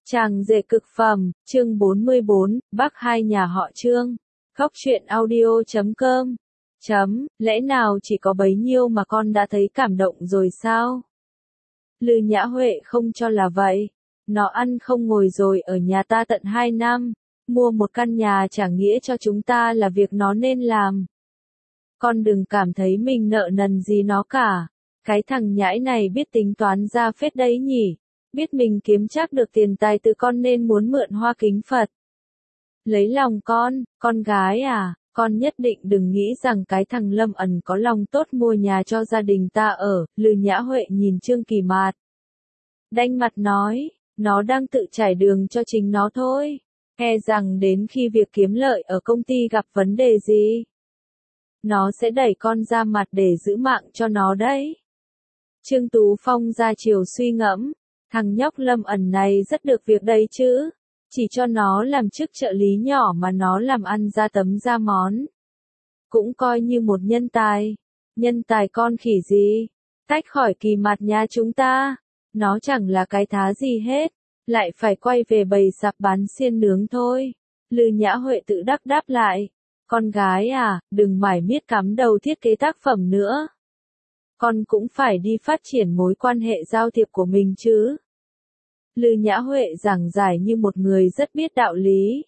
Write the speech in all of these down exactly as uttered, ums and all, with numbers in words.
Chàng rể cực phẩm, chương bốn mươi bốn, Bắc hai nhà họ Trương. Khóc chuyện audio chấm com. Chấm, lẽ nào chỉ có bấy nhiêu mà con đã thấy cảm động rồi sao? Lư Nhã Huệ không cho là vậy. Nó ăn không ngồi rồi ở nhà ta tận hai năm, mua một căn nhà chẳng nghĩa cho chúng ta là việc nó nên làm. Con đừng cảm thấy mình nợ nần gì nó cả. Cái thằng nhãi này biết tính toán ra phết đấy nhỉ. Biết mình kiếm chắc được tiền tài từ con nên muốn mượn hoa kính Phật. Lấy lòng con, con gái à, con nhất định đừng nghĩ rằng cái thằng Lâm Ẩn có lòng tốt mua nhà cho gia đình ta ở. Lư Nhã Huệ nhìn Trương Kỳ Mạt, đanh mặt nói, nó đang tự trải đường cho chính nó thôi. E rằng đến khi việc kiếm lợi ở công ty gặp vấn đề gì, nó sẽ đẩy con ra mặt để giữ mạng cho nó đấy. Trương Tú Phong ra chiều suy ngẫm. Thằng nhóc Lâm Ẩn này rất được việc đây chứ. Chỉ cho nó làm chức trợ lý nhỏ mà nó làm ăn ra tấm ra món. Cũng coi như một nhân tài. Nhân tài con khỉ gì? Tách khỏi Kỳ Mạt nhà chúng ta. Nó chẳng là cái thá gì hết. Lại phải quay về bày sạp bán xiên nướng thôi. Lư Nhã Huệ tự đắc đáp lại. Con gái à, đừng mải miết cắm đầu thiết kế tác phẩm nữa. Con cũng phải đi phát triển mối quan hệ giao thiệp của mình chứ. Lư Nhã Huệ giảng giải như một người rất biết đạo lý.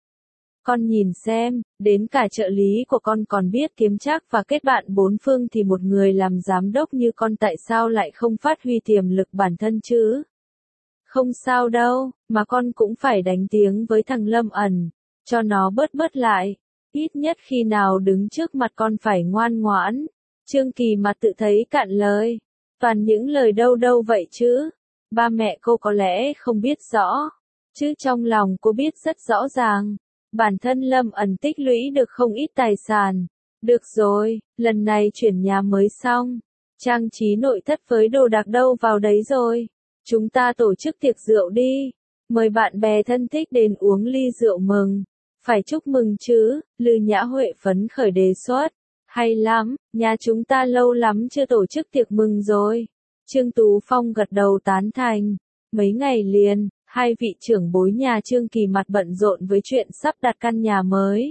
Con nhìn xem, đến cả trợ lý của con còn biết kiếm trác và kết bạn bốn phương thì một người làm giám đốc như con tại sao lại không phát huy tiềm lực bản thân chứ? Không sao đâu, mà con cũng phải đánh tiếng với thằng Lâm Ẩn, cho nó bớt bớt lại. Ít nhất khi nào đứng trước mặt con phải ngoan ngoãn. Trương Kỳ Mạt tự thấy cạn lời. Toàn những lời đâu đâu vậy chứ. Ba mẹ cô có lẽ không biết rõ. Chứ trong lòng cô biết rất rõ ràng. Bản thân Lâm Ẩn tích lũy được không ít tài sản. Được rồi, lần này chuyển nhà mới xong. Trang trí nội thất với đồ đạc đâu vào đấy rồi. Chúng ta tổ chức tiệc rượu đi. Mời bạn bè thân thích đến uống ly rượu mừng. Phải chúc mừng chứ, Lư Nhã Huệ phấn khởi đề xuất. Hay lắm, nhà chúng ta lâu lắm chưa tổ chức tiệc mừng rồi. Trương Tú Phong gật đầu tán thành. Mấy ngày liền, hai vị trưởng bối nhà Trương Kỳ Mạt bận rộn với chuyện sắp đặt căn nhà mới.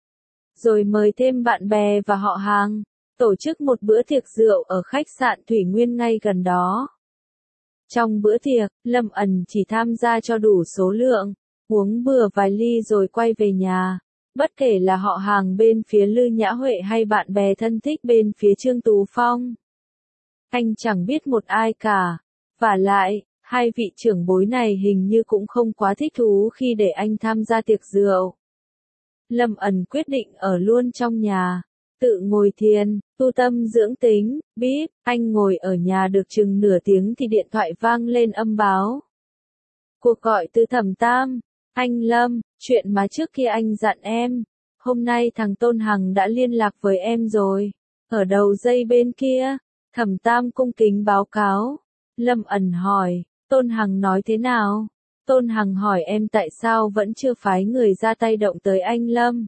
Rồi mời thêm bạn bè và họ hàng, tổ chức một bữa tiệc rượu ở khách sạn Thủy Nguyên ngay gần đó. Trong bữa tiệc, Lâm Ẩn chỉ tham gia cho đủ số lượng, uống bừa vài ly rồi quay về nhà. Bất kể là họ hàng bên phía Lư Nhã Huệ hay bạn bè thân thích bên phía Trương Tú Phong, anh chẳng biết một ai cả. Vả lại, hai vị trưởng bối này hình như cũng không quá thích thú khi để anh tham gia tiệc rượu. Lâm Ẩn quyết định ở luôn trong nhà, tự ngồi thiền, tu tâm dưỡng tính. Bíp, anh ngồi ở nhà được chừng nửa tiếng thì điện thoại vang lên âm báo. Cuộc gọi từ Thẩm Tam. Anh Lâm, chuyện mà trước kia anh dặn em. Hôm nay thằng Tôn Hằng đã liên lạc với em rồi. Ở đầu dây bên kia. Thẩm Tam cung kính báo cáo. Lâm Ẩn hỏi, Tôn Hằng nói thế nào? Tôn Hằng hỏi em tại sao vẫn chưa phái người ra tay động tới anh Lâm.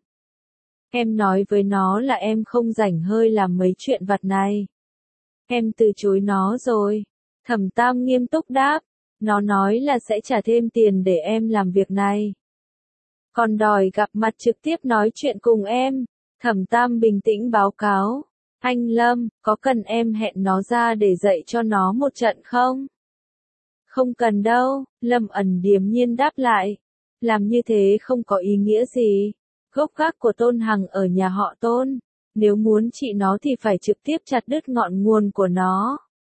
Em nói với nó là em không rảnh hơi làm mấy chuyện vặt này. Em từ chối nó rồi. Thẩm Tam nghiêm túc đáp. Nó nói là sẽ trả thêm tiền để em làm việc này. Còn đòi gặp mặt trực tiếp nói chuyện cùng em. Thẩm Tam bình tĩnh báo cáo. Anh Lâm, có cần em hẹn nó ra để dạy cho nó một trận không? Không cần đâu, Lâm Ẩn điềm nhiên đáp lại. Làm như thế không có ý nghĩa gì. Gốc gác của Tôn Hằng ở nhà họ Tôn. Nếu muốn trị nó thì phải trực tiếp chặt đứt ngọn nguồn của nó.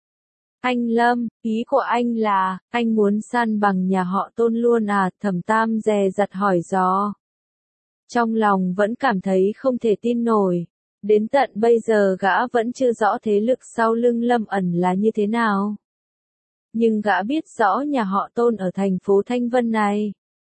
Anh Lâm, ý của anh là, anh muốn san bằng nhà họ Tôn luôn à? Thẩm Tam dè dặt hỏi dò. Trong lòng vẫn cảm thấy không thể tin nổi. Đến tận bây giờ gã vẫn chưa rõ thế lực sau lưng Lâm Ẩn là như thế nào. Nhưng gã biết rõ nhà họ Tôn ở thành phố Thanh Vân này.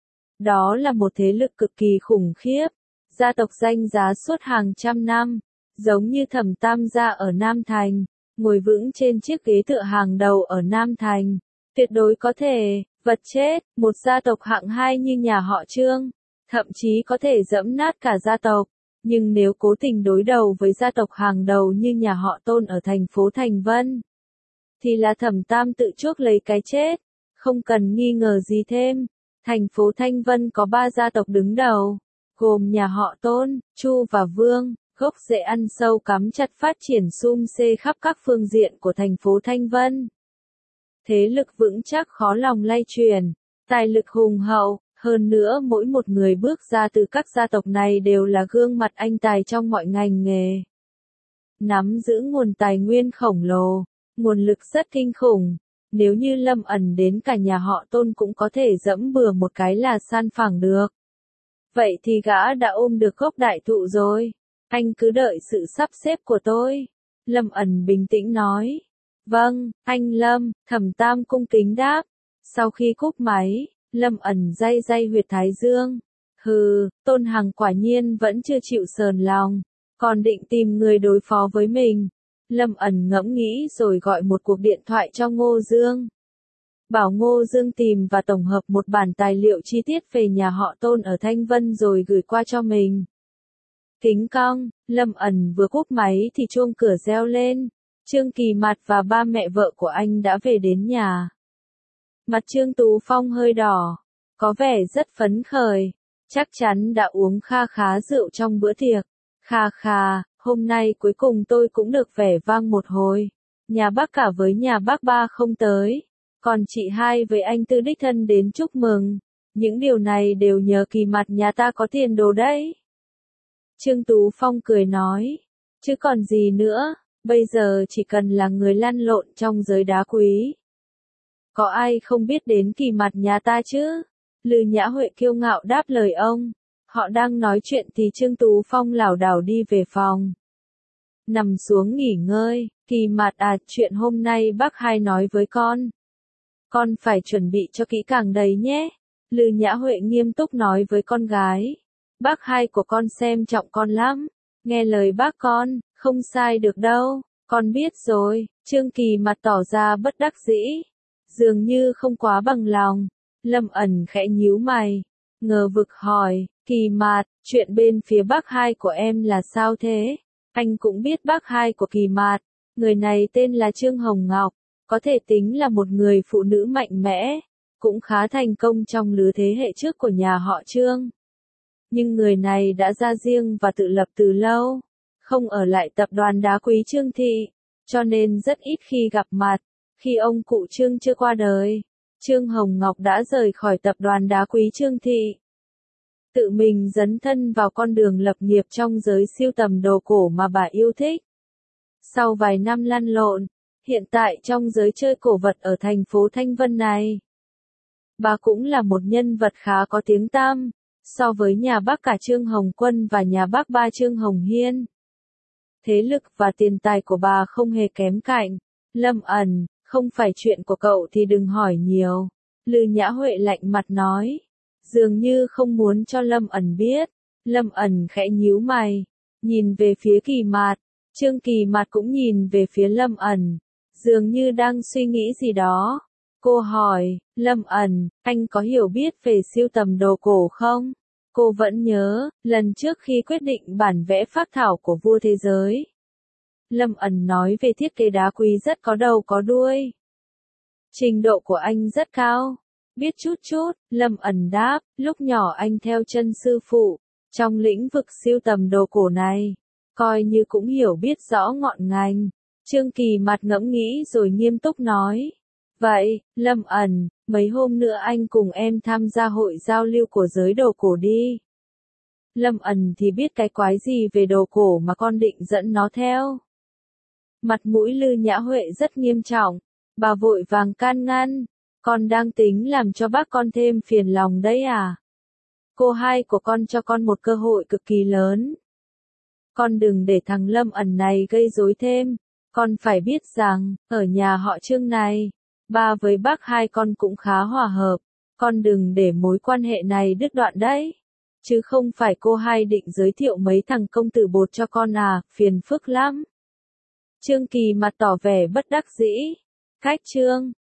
Đó là một thế lực cực kỳ khủng khiếp. Gia tộc danh giá suốt hàng trăm năm. Giống như Thẩm Tam gia ở Nam Thành. Ngồi vững trên chiếc ghế tựa hàng đầu ở Nam Thành. Tuyệt đối có thể, vật chết, một gia tộc hạng hai như nhà họ Trương. Thậm chí có thể dẫm nát cả gia tộc. Nhưng nếu cố tình đối đầu với gia tộc hàng đầu như nhà họ Tôn ở thành phố Thành Vân, thì là Thẩm Tam tự chuốc lấy cái chết. Không cần nghi ngờ gì thêm. Thành phố Thanh Vân có ba gia tộc đứng đầu, gồm nhà họ Tôn, Chu và Vương, gốc rễ ăn sâu cắm chặt phát triển sum xê khắp các phương diện của thành phố Thanh Vân. Thế lực vững chắc khó lòng lay chuyển, tài lực hùng hậu, hơn nữa mỗi một người bước ra từ các gia tộc này đều là gương mặt anh tài trong mọi ngành nghề. Nắm giữ nguồn tài nguyên khổng lồ, nguồn lực rất kinh khủng. Nếu như Lâm ẩn đến cả nhà họ Tôn cũng có thể dẫm bừa một cái là san phẳng được. Vậy thì gã đã ôm được gốc đại thụ rồi. Anh cứ đợi sự sắp xếp của tôi. Lâm ẩn bình tĩnh nói. Vâng, anh Lâm, Thẩm Tam cung kính đáp. Sau khi cúp máy, Lâm ẩn day day huyệt thái dương. Hừ, Tôn Hằng quả nhiên vẫn chưa chịu sờn lòng, còn định tìm người đối phó với mình. Lâm ẩn ngẫm nghĩ rồi gọi một cuộc điện thoại cho Ngô Dương. Bảo Ngô Dương tìm và tổng hợp một bản tài liệu chi tiết về nhà họ Tôn ở Thanh Vân rồi gửi qua cho mình. Kính cong, Lâm ẩn vừa cúp máy thì chuông cửa reo lên. Trương Kỳ Mạt và ba mẹ vợ của anh đã về đến nhà. Mặt Trương Tú Phong hơi đỏ, có vẻ rất phấn khởi, chắc chắn đã uống kha khá rượu trong bữa tiệc. Kha kha, hôm nay cuối cùng tôi cũng được vẻ vang một hồi. Nhà bác cả với nhà bác ba không tới, còn chị hai với anh Tư đích thân đến chúc mừng. Những điều này đều nhờ Kỳ Mạt nhà ta có tiền đồ đấy. Trương Tú Phong cười nói, chứ còn gì nữa, bây giờ chỉ cần là người lăn lộn trong giới đá quý. Có ai không biết đến Kỳ Mạt nhà ta chứ? Lư Nhã Huệ kiêu ngạo đáp lời ông. Họ đang nói chuyện thì Trương Tú Phong lảo đảo đi về phòng. Nằm xuống nghỉ ngơi, Kỳ Mạt à, chuyện hôm nay bác hai nói với con. Con phải chuẩn bị cho kỹ càng đấy nhé. Lư Nhã Huệ nghiêm túc nói với con gái. Bác hai của con xem trọng con lắm. Nghe lời bác con, không sai được đâu. Con biết rồi. Trương Kỳ Mạt tỏ ra bất đắc dĩ. Dường như không quá bằng lòng. Lâm ẩn khẽ nhíu mày. Ngờ vực hỏi, Kỳ Mạt, chuyện bên phía bác hai của em là sao thế? Anh cũng biết bác hai của Kỳ Mạt. Người này tên là Trương Hồng Ngọc. Có thể tính là một người phụ nữ mạnh mẽ. Cũng khá thành công trong lứa thế hệ trước của nhà họ Trương. Nhưng người này đã ra riêng và tự lập từ lâu. Không ở lại tập đoàn đá quý Trương Thị. Cho nên rất ít khi gặp mặt. Khi ông cụ Trương chưa qua đời, Trương Hồng Ngọc đã rời khỏi tập đoàn đá quý Trương Thị. Tự mình dấn thân vào con đường lập nghiệp trong giới sưu tầm đồ cổ mà bà yêu thích. Sau vài năm lăn lộn, hiện tại trong giới chơi cổ vật ở thành phố Thanh Vân này, bà cũng là một nhân vật khá có tiếng tăm, so với nhà bác cả Trương Hồng Quân và nhà bác ba Trương Hồng Hiên. Thế lực và tiền tài của bà không hề kém cạnh. Lâm ẩn, không phải chuyện của cậu thì đừng hỏi nhiều. Lư Nhã Huệ lạnh mặt nói. Dường như không muốn cho Lâm ẩn biết. Lâm ẩn khẽ nhíu mày. Nhìn về phía Kỳ Mạt. Trương Kỳ Mạt cũng nhìn về phía Lâm ẩn. Dường như đang suy nghĩ gì đó. Cô hỏi, Lâm ẩn, anh có hiểu biết về sưu tầm đồ cổ không? Cô vẫn nhớ, lần trước khi quyết định bản vẽ phác thảo của vua thế giới. Lâm ẩn nói về thiết kế đá quý rất có đầu có đuôi. Trình độ của anh rất cao. Biết chút chút, Lâm ẩn đáp, lúc nhỏ anh theo chân sư phụ. Trong lĩnh vực sưu tầm đồ cổ này, coi như cũng hiểu biết rõ ngọn ngành. Trương Kỳ Mạt ngẫm nghĩ rồi nghiêm túc nói. Vậy, Lâm ẩn, mấy hôm nữa anh cùng em tham gia hội giao lưu của giới đồ cổ đi. Lâm ẩn thì biết cái quái gì về đồ cổ mà con định dẫn nó theo. Mặt mũi Lư Nhã Huệ rất nghiêm trọng. Bà vội vàng can ngăn. Con đang tính làm cho bác con thêm phiền lòng đấy à? Cô hai của con cho con một cơ hội cực kỳ lớn. Con đừng để thằng Lâm ẩn này gây rối thêm. Con phải biết rằng, ở nhà họ Trương này, ba với bác hai con cũng khá hòa hợp. Con đừng để mối quan hệ này đứt đoạn đấy. Chứ không phải cô hai định giới thiệu mấy thằng công tử bột cho con à, phiền phức lắm. Trương Kỳ Mạt tỏ vẻ bất đắc dĩ. Cách Trương,